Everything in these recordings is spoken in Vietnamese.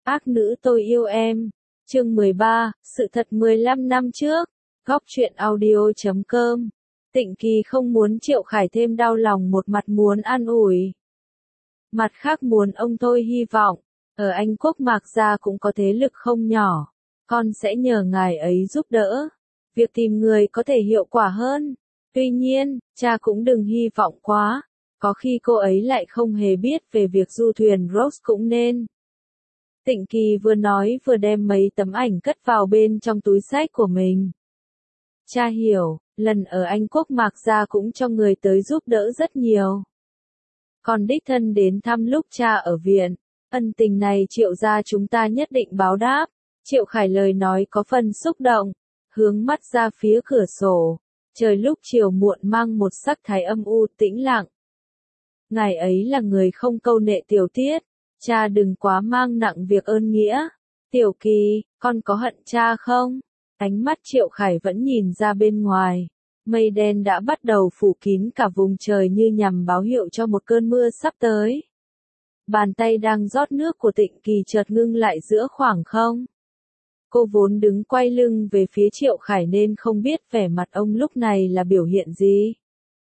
Ác nữ tôi yêu em. Chương 13, sự thật 15 năm trước. Góc truyện audio.com. Tịnh Kỳ không muốn Triệu Khải thêm đau lòng, một mặt muốn an ủi, mặt khác muốn ông thôi hy vọng, ở Anh Quốc Mạc Gia cũng có thế lực không nhỏ. Con sẽ nhờ ngài ấy giúp đỡ. Việc tìm người có thể hiệu quả hơn. Tuy nhiên, cha cũng đừng hy vọng quá. Có khi cô ấy lại không hề biết về việc du thuyền Rose cũng nên. Tịnh Kỳ vừa nói vừa đem mấy tấm ảnh cất vào bên trong túi xách của mình. Cha hiểu, lần ở Anh Quốc Mạc Gia cũng cho người tới giúp đỡ rất nhiều. Còn đích thân đến thăm lúc cha ở viện. Ân tình này Triệu gia chúng ta nhất định báo đáp. Triệu Khải lời nói có phần xúc động, hướng mắt ra phía cửa sổ. Trời lúc chiều muộn mang một sắc thái âm u tĩnh lặng. Ngài ấy là người không câu nệ tiểu tiết. Cha đừng quá mang nặng việc ơn nghĩa. Tiểu Kỳ, con có hận cha không? Ánh mắt Triệu Khải vẫn nhìn ra bên ngoài. Mây đen đã bắt đầu phủ kín cả vùng trời như nhằm báo hiệu cho một cơn mưa sắp tới. Bàn tay đang rót nước của Tịnh Kỳ chợt ngưng lại giữa khoảng không. Cô vốn đứng quay lưng về phía Triệu Khải nên không biết vẻ mặt ông lúc này là biểu hiện gì.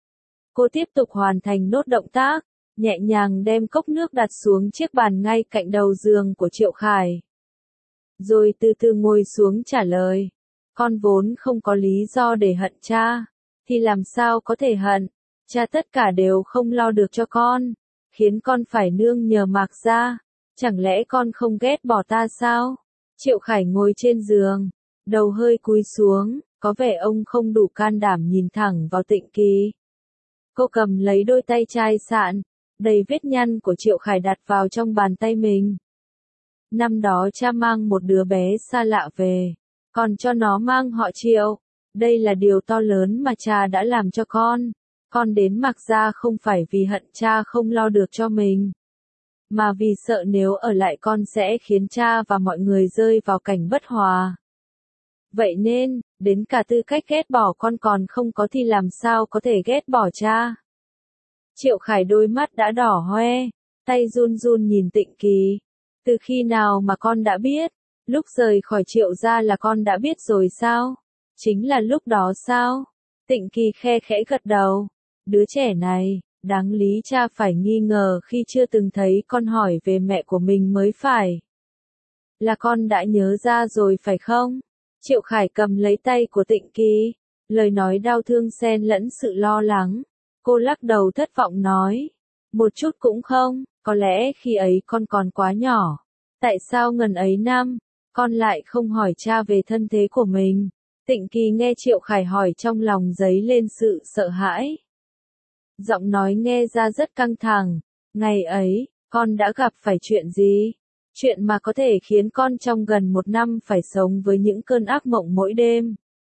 Cô tiếp tục hoàn thành nốt động tác, nhẹ nhàng đem cốc nước đặt xuống chiếc bàn ngay cạnh đầu giường của Triệu Khải. Rồi từ từ ngồi xuống trả lời. Con vốn không có lý do để hận cha. Thì làm sao có thể hận? Cha tất cả đều không lo được cho con. Khiến con phải nương nhờ Mạc Gia. Chẳng lẽ con không ghét bỏ ta sao? Triệu Khải ngồi trên giường, đầu hơi cúi xuống, có vẻ ông không đủ can đảm nhìn thẳng vào Tịnh Kỳ. Cô cầm lấy đôi tay chai sạn, đầy vết nhăn của Triệu Khải đặt vào trong bàn tay mình. Năm đó cha mang một đứa bé xa lạ về, còn cho nó mang họ Triệu. Đây là điều to lớn mà cha đã làm cho con. Con đến Mạc Gia không phải vì hận cha không lo được cho mình, mà vì sợ nếu ở lại con sẽ khiến cha và mọi người rơi vào cảnh bất hòa. Vậy nên, đến cả tư cách ghét bỏ con còn không có thì làm sao có thể ghét bỏ cha? Triệu Khải đôi mắt đã đỏ hoe, tay run run nhìn Tịnh Kỳ. Từ khi nào mà con đã biết? Lúc rời khỏi Triệu gia là con đã biết rồi sao? Chính là lúc đó sao? Tịnh Kỳ khe khẽ gật đầu. Đứa trẻ này, đáng lý cha phải nghi ngờ khi chưa từng thấy con hỏi về mẹ của mình mới phải. Là con đã nhớ ra rồi phải không? Triệu Khải cầm lấy tay của Tịnh Kỳ, lời nói đau thương xen lẫn sự lo lắng. Cô lắc đầu thất vọng nói, một chút cũng không, có lẽ khi ấy con còn quá nhỏ. Tại sao ngần ấy năm, con lại không hỏi cha về thân thế của mình? Tịnh Kỳ nghe Triệu Khải hỏi trong lòng dấy lên sự sợ hãi. Giọng nói nghe ra rất căng thẳng. Ngày ấy, con đã gặp phải chuyện gì? Chuyện mà có thể khiến con trong gần một năm phải sống với những cơn ác mộng mỗi đêm.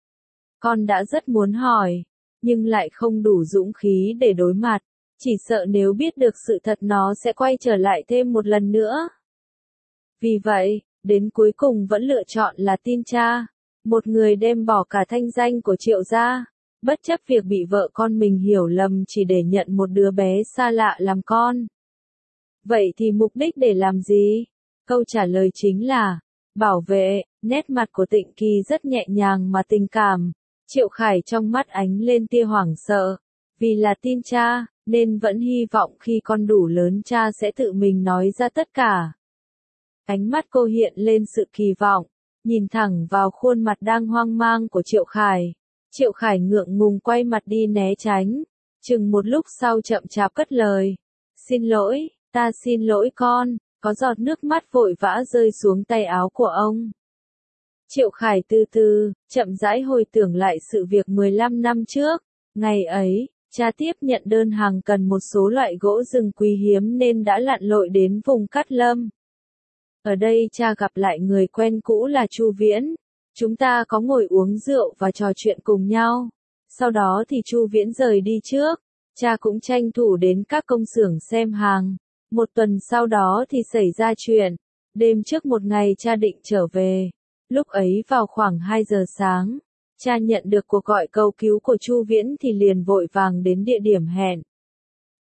Con đã rất muốn hỏi, nhưng lại không đủ dũng khí để đối mặt. Chỉ sợ nếu biết được sự thật nó sẽ quay trở lại thêm một lần nữa. Vì vậy, đến cuối cùng vẫn lựa chọn là tin cha. Một người đem bỏ cả thanh danh của Triệu gia. Bất chấp việc bị vợ con mình hiểu lầm chỉ để nhận một đứa bé xa lạ làm con. Vậy thì mục đích để làm gì? Câu trả lời chính là bảo vệ. Nét mặt của Tịnh Kỳ rất nhẹ nhàng mà tình cảm. Triệu Khải trong mắt ánh lên tia hoảng sợ. Vì là tin cha, nên vẫn hy vọng khi con đủ lớn cha sẽ tự mình nói ra tất cả. Ánh mắt cô hiện lên sự kỳ vọng, nhìn thẳng vào khuôn mặt đang hoang mang của Triệu Khải. Triệu Khải ngượng ngùng quay mặt đi né tránh. Chừng một lúc sau chậm chạp cất lời. Xin lỗi, ta xin lỗi con. Có giọt nước mắt vội vã rơi xuống tay áo của ông. Triệu Khải từ từ, chậm rãi hồi tưởng lại sự việc 15 năm trước. Ngày ấy, cha tiếp nhận đơn hàng cần một số loại gỗ rừng quý hiếm nên đã lặn lội đến vùng Cát Lâm. Ở đây cha gặp lại người quen cũ là Chu Viễn. Chúng ta có ngồi uống rượu và trò chuyện cùng nhau. Sau đó thì Chu Viễn rời đi trước. Cha cũng tranh thủ đến các công xưởng xem hàng. Một tuần sau đó thì xảy ra chuyện. Đêm trước một ngày cha định trở về. Lúc ấy vào khoảng 2 giờ sáng, cha nhận được cuộc gọi cầu cứu của Chu Viễn thì liền vội vàng đến địa điểm hẹn.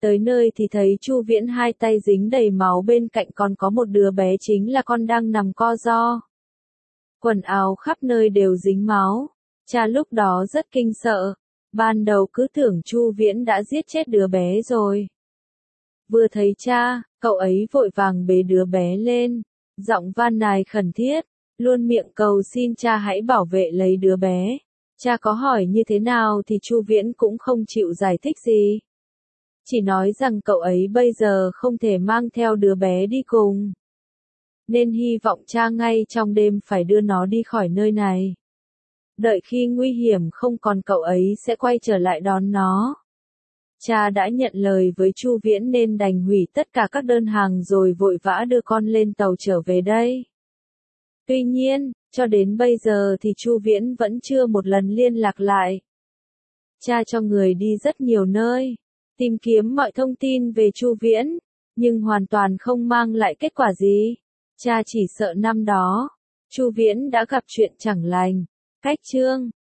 Tới nơi thì thấy Chu Viễn hai tay dính đầy máu, bên cạnh còn có một đứa bé, chính là con đang nằm co ro. Quần áo khắp nơi đều dính máu. Cha lúc đó rất kinh sợ. Ban đầu cứ tưởng Chu Viễn đã giết chết đứa bé rồi. Vừa thấy cha, cậu ấy vội vàng bế đứa bé lên, giọng van nài khẩn thiết, luôn miệng cầu xin cha hãy bảo vệ lấy đứa bé. Cha có hỏi như thế nào thì Chu Viễn cũng không chịu giải thích gì. Chỉ nói rằng cậu ấy bây giờ không thể mang theo đứa bé đi cùng, nên hy vọng cha ngay trong đêm phải đưa nó đi khỏi nơi này. Đợi khi nguy hiểm không còn, cậu ấy sẽ quay trở lại đón nó. Cha đã nhận lời với Chu Viễn nên đành hủy tất cả các đơn hàng rồi vội vã đưa con lên tàu trở về đây. Tuy nhiên, cho đến bây giờ thì Chu Viễn vẫn chưa một lần liên lạc lại. Cha cho người đi rất nhiều nơi, tìm kiếm mọi thông tin về Chu Viễn, nhưng hoàn toàn không mang lại kết quả gì. Cha chỉ sợ năm đó, Chu Viễn đã gặp chuyện chẳng lành. Cách chương